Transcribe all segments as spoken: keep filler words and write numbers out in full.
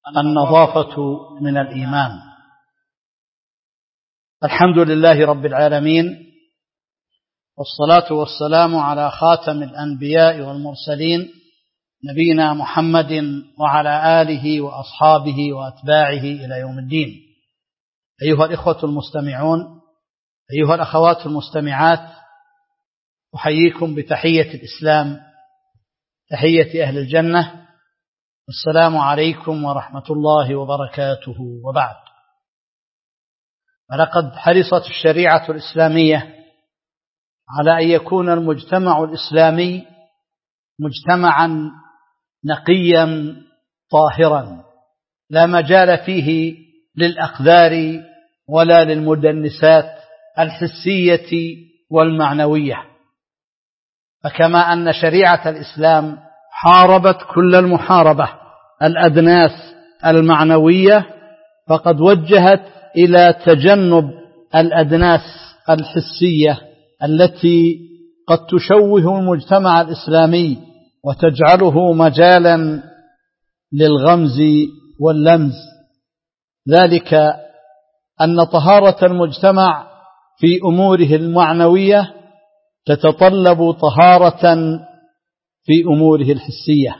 النظافة من الإيمان. الحمد لله رب العالمين، والصلاة والسلام على خاتم الأنبياء والمرسلين نبينا محمد وعلى آله وأصحابه وأتباعه إلى يوم الدين. أيها الإخوة المستمعون، أيها الأخوات المستمعات، أحييكم بتحية الإسلام، تحية أهل الجنة، السلام عليكم ورحمة الله وبركاته. وبعد، فلقد حرصت الشريعة الإسلامية على أن يكون المجتمع الإسلامي مجتمعا نقيا طاهرا لا مجال فيه للأقذار ولا للمدنسات الحسية والمعنوية. فكما أن شريعة الإسلام حاربت كل المحاربة الأدناس المعنوية، فقد وجهت إلى تجنب الأدناس الحسية التي قد تشوه المجتمع الإسلامي وتجعله مجالا للغمز واللمز، ذلك أن طهارة المجتمع في أموره المعنوية تتطلب طهارة في أموره الحسية،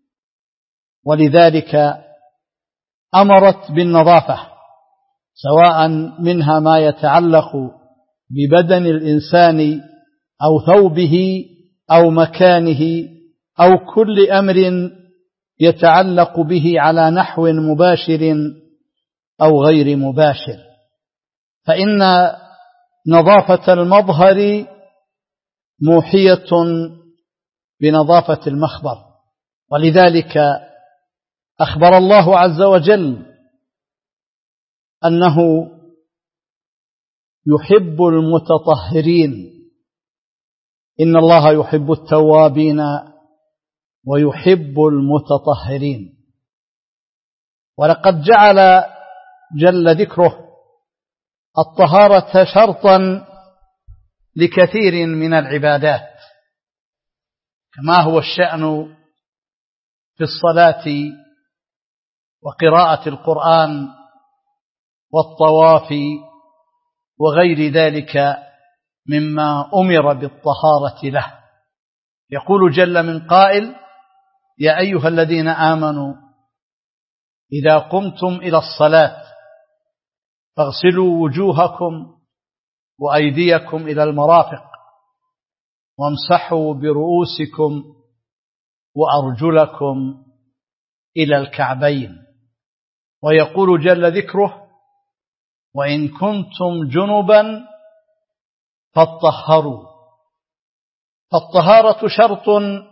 ولذلك أمرت بالنظافة، سواء منها ما يتعلق ببدن الإنسان أو ثوبه أو مكانه أو كل أمر يتعلق به على نحو مباشر أو غير مباشر. فإن نظافة المظهر موحية بنظافة المخبر، ولذلك أخبر الله عز وجل أنه يحب المتطهرين، إن الله يحب التوابين ويحب المتطهرين. ولقد جعل جل ذكره الطهارة شرطا لكثير من العبادات، كما هو الشأن في الصلاة وقراءة القرآن والطواف وغير ذلك مما أمر بالطهارة له. يقول جل من قائل: يا أيها الذين آمنوا إذا قمتم إلى الصلاة فاغسلوا وجوهكم وأيديكم إلى المرافق وامسحوا برؤوسكم وأرجلكم إلى الكعبين. ويقول جل ذكره: وإن كنتم جنبا فاطهروا. فالطهارة شرط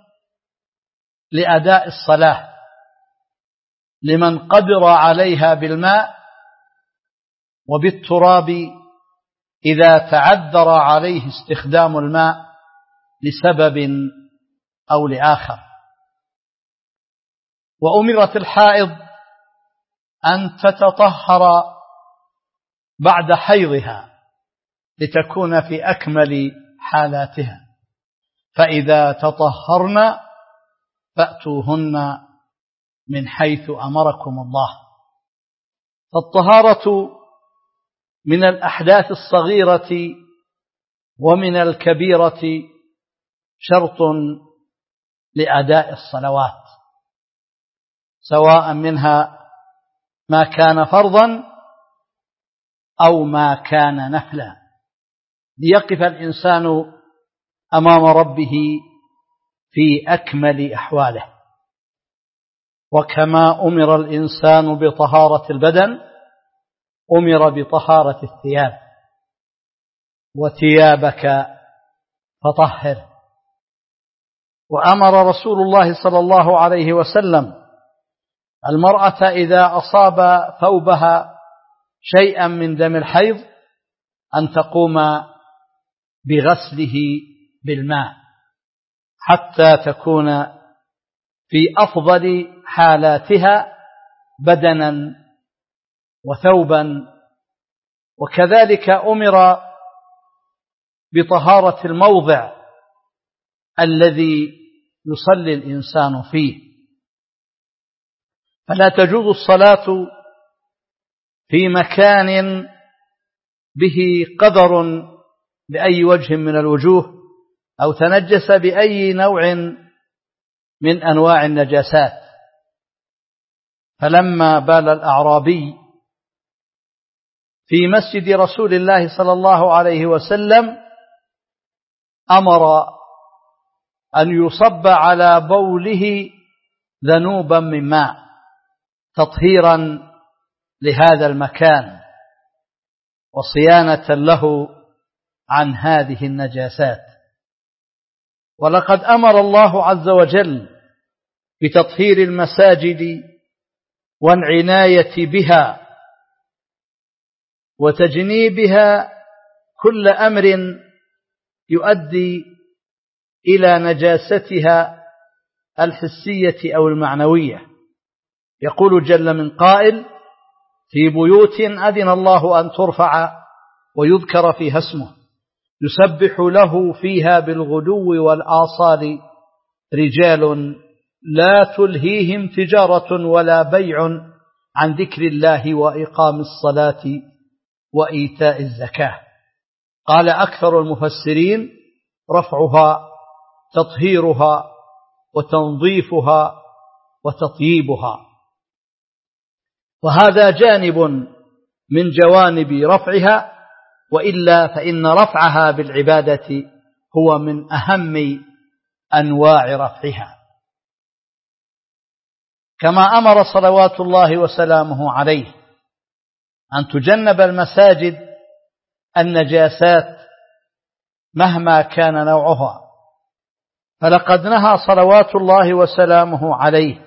لأداء الصلاة لمن قدر عليها بالماء وبالتراب إذا تعذر عليه استخدام الماء لسبب أو لآخر. وأمرت الحائض أن تتطهر بعد حيضها لتكون في أكمل حالاتها، فإذا تطهرن فأتوهن من حيث أمركم الله. فالطهارة من الأحداث الصغيرة ومن الكبيرة شرط لأداء الصلوات، سواء منها ما كان فرضا أو ما كان نفلا، ليقف الإنسان أمام ربه في أكمل أحواله. وكما أمر الإنسان بطهارة البدن أمر بطهارة الثياب: وثيابك فطهر. وأمر رسول الله صلى الله عليه وسلم المرأة إذا أصاب ثوبها شيئا من دم الحيض أن تقوم بغسله بالماء حتى تكون في أفضل حالاتها بدنا وثوبا. وكذلك أمر بطهارة الموضع الذي يصلي الإنسان فيه، فلا تجوز الصلاة في مكان به قدر بأي وجه من الوجوه أو تنجس بأي نوع من أنواع النجاسات. فلما بال الأعرابي في مسجد رسول الله صلى الله عليه وسلم أمر أن يصب على بوله ذنوبا من ماء تطهيرا لهذا المكان وصيانة له عن هذه النجاسات. ولقد أمر الله عز وجل بتطهير المساجد والعناية بها وتجنيبها كل أمر يؤدي إلى نجاستها الحسية أو المعنوية. يقول جل من قائل: في بيوت أذن الله أن ترفع ويذكر فيها اسمه يسبح له فيها بالغدو والآصال رجال لا تلهيهم تجارة ولا بيع عن ذكر الله وإقام الصلاة وإيتاء الزكاة. قال أكثر المفسرين: رفعها تطهيرها وتنظيفها وتطييبها. وهذا جانب من جوانب رفعها، وإلا فإن رفعها بالعبادة هو من أهم أنواع رفعها. كما أمر صلوات الله وسلامه عليه أن تجنب المساجد النجاسات مهما كان نوعها، فلقد نهى صلوات الله وسلامه عليه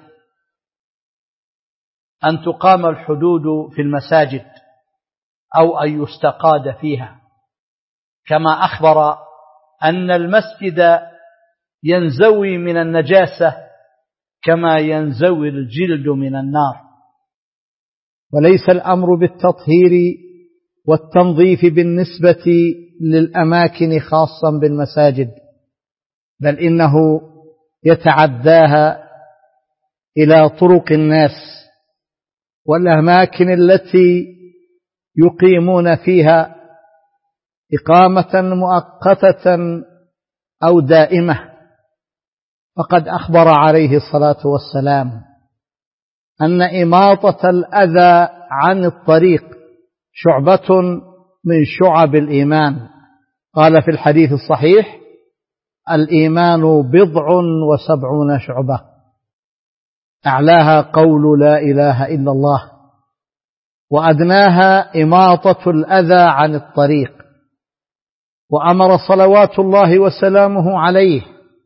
أن تقام الحدود في المساجد أو أن يستقاد فيها، كما أخبر أن المسجد ينزوي من النجاسة كما ينزوي الجلد من النار. وليس الأمر بالتطهير والتنظيف بالنسبة للأماكن خاصا بالمساجد، بل إنه يتعداها إلى طرق الناس والأماكن التي يقيمون فيها إقامة مؤقتة أو دائمة. فقد أخبر عليه الصلاة والسلام أن إماطة الأذى عن الطريق شعبة من شعب الإيمان. قال في الحديث الصحيح: الإيمان بضع وسبعون شعبة، أعلاها قول لا إله إلا الله، وأدناها إماطة الأذى عن الطريق. وأمر صلوات الله وسلامه عليه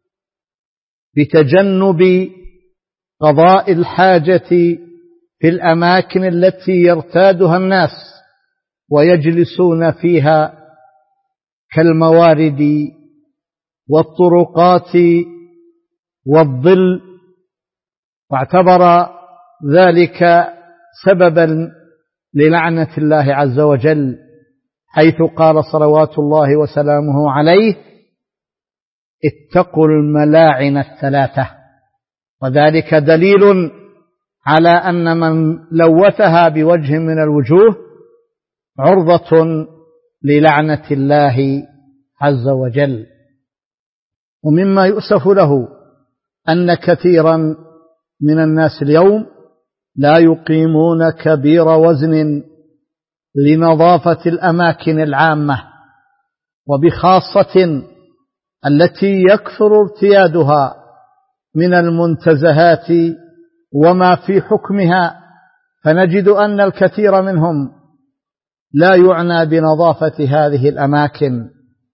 بتجنب قضاء الحاجة في الأماكن التي يرتادها الناس ويجلسون فيها كالموارد والطرقات والظل، واعتبر ذلك سببا للعنة الله عز وجل، حيث قال صلوات الله وسلامه عليه: اتقوا الملاعن الثلاثة. وذلك دليل على أن من لوثها بوجه من الوجوه عرضة للعنة الله عز وجل. ومما يؤسف له أن كثيرا من الناس اليوم لا يقيمون كبير وزن لنظافة الأماكن العامة، وبخاصة التي يكثر ارتيادها من المنتزهات وما في حكمها، فنجد أن الكثير منهم لا يعنى بنظافة هذه الأماكن،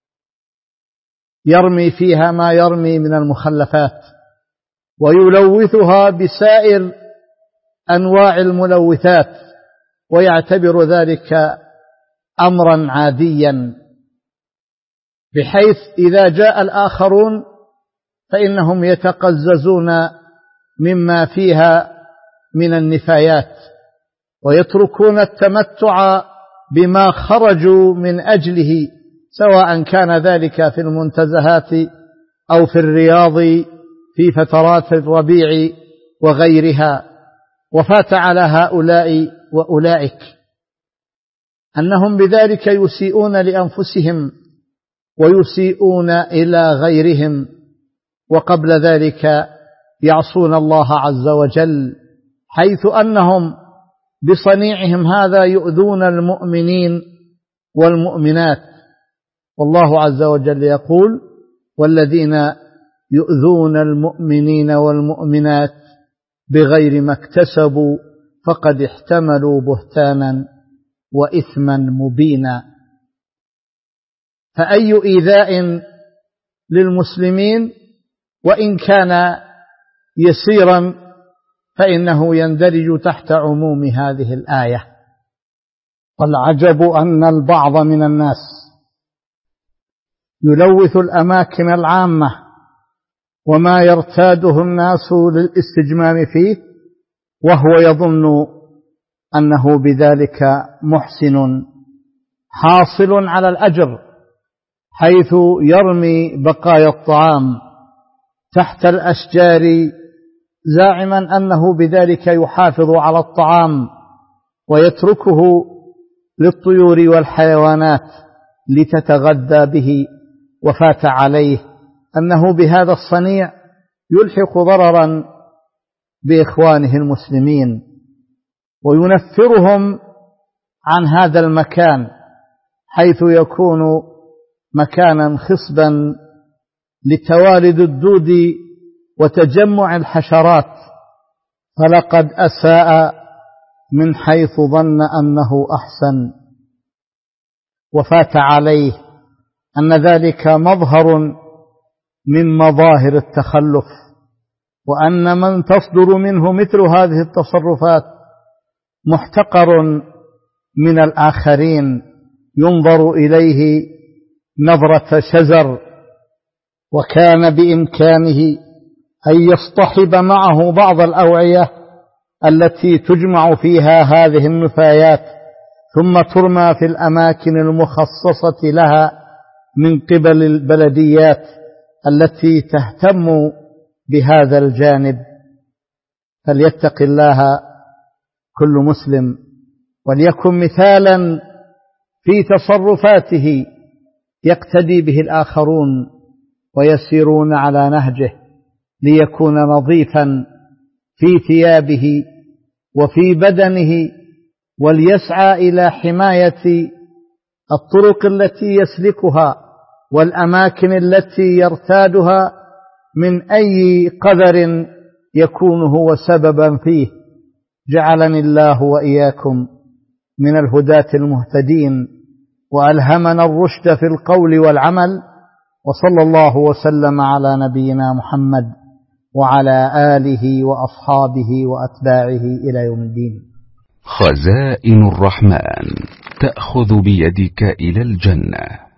يرمي فيها ما يرمي من المخلفات ويلوثها بسائر أنواع الملوثات، ويعتبر ذلك أمرا عاديا، بحيث إذا جاء الآخرون فإنهم يتقززون مما فيها من النفايات ويتركون التمتع بما خرجوا من أجله، سواء كان ذلك في المنتزهات أو في الرياض في فترات الربيع وغيرها. وفات على هؤلاء وأولئك أنهم بذلك يسيئون لأنفسهم ويسيئون إلى غيرهم، وقبل ذلك يعصون الله عز وجل، حيث أنهم بصنيعهم هذا يؤذون المؤمنين والمؤمنات. والله عز وجل يقول: والذين يؤذون المؤمنين والمؤمنات بغير ما اكتسبوا فقد احتملوا بهتانا وإثما مبينا. فأي إيذاء للمسلمين وإن كان يسيرا فإنه يندرج تحت عموم هذه الآية. والعجب أن البعض من الناس يلوث الأماكن العامة وما يرتاده الناس للاستجمام فيه، وهو يظن أنه بذلك محسن حاصل على الأجر، حيث يرمي بقايا الطعام تحت الأشجار زاعما أنه بذلك يحافظ على الطعام ويتركه للطيور والحيوانات لتتغذى به، وفات عليه أنه بهذا الصنيع يلحق ضررا بإخوانه المسلمين وينفرهم عن هذا المكان، حيث يكون مكانا خصبا لتوالد الدود وتجمع الحشرات. فلقد أساء من حيث ظن أنه أحسن، وفات عليه أن ذلك مظهر من مظاهر التخلف، وأن من تصدر منه مثل هذه التصرفات محتقر من الآخرين، ينظر إليه نظرة شزر، وكان بإمكانه أن يصطحب معه بعض الأوعية التي تجمع فيها هذه النفايات ثم ترمى في الأماكن المخصصة لها من قبل البلديات التي تهتم بهذا الجانب. فليتق الله كل مسلم وليكن مثالا في تصرفاته يقتدي به الآخرون ويسيرون على نهجه، ليكون نظيفا في ثيابه وفي بدنه، وليسعى إلى حماية الطرق التي يسلكها والأماكن التي يرتادها من أي قدر يكون هو سببا فيه. جعلني الله وإياكم من الهداة المهتدين، وألهمنا الرشد في القول والعمل، وصلى الله وسلم على نبينا محمد وعلى آله وأصحابه وأتباعه إلى يوم الدين. خزائن الرحمن تأخذ بيدك إلى الجنة.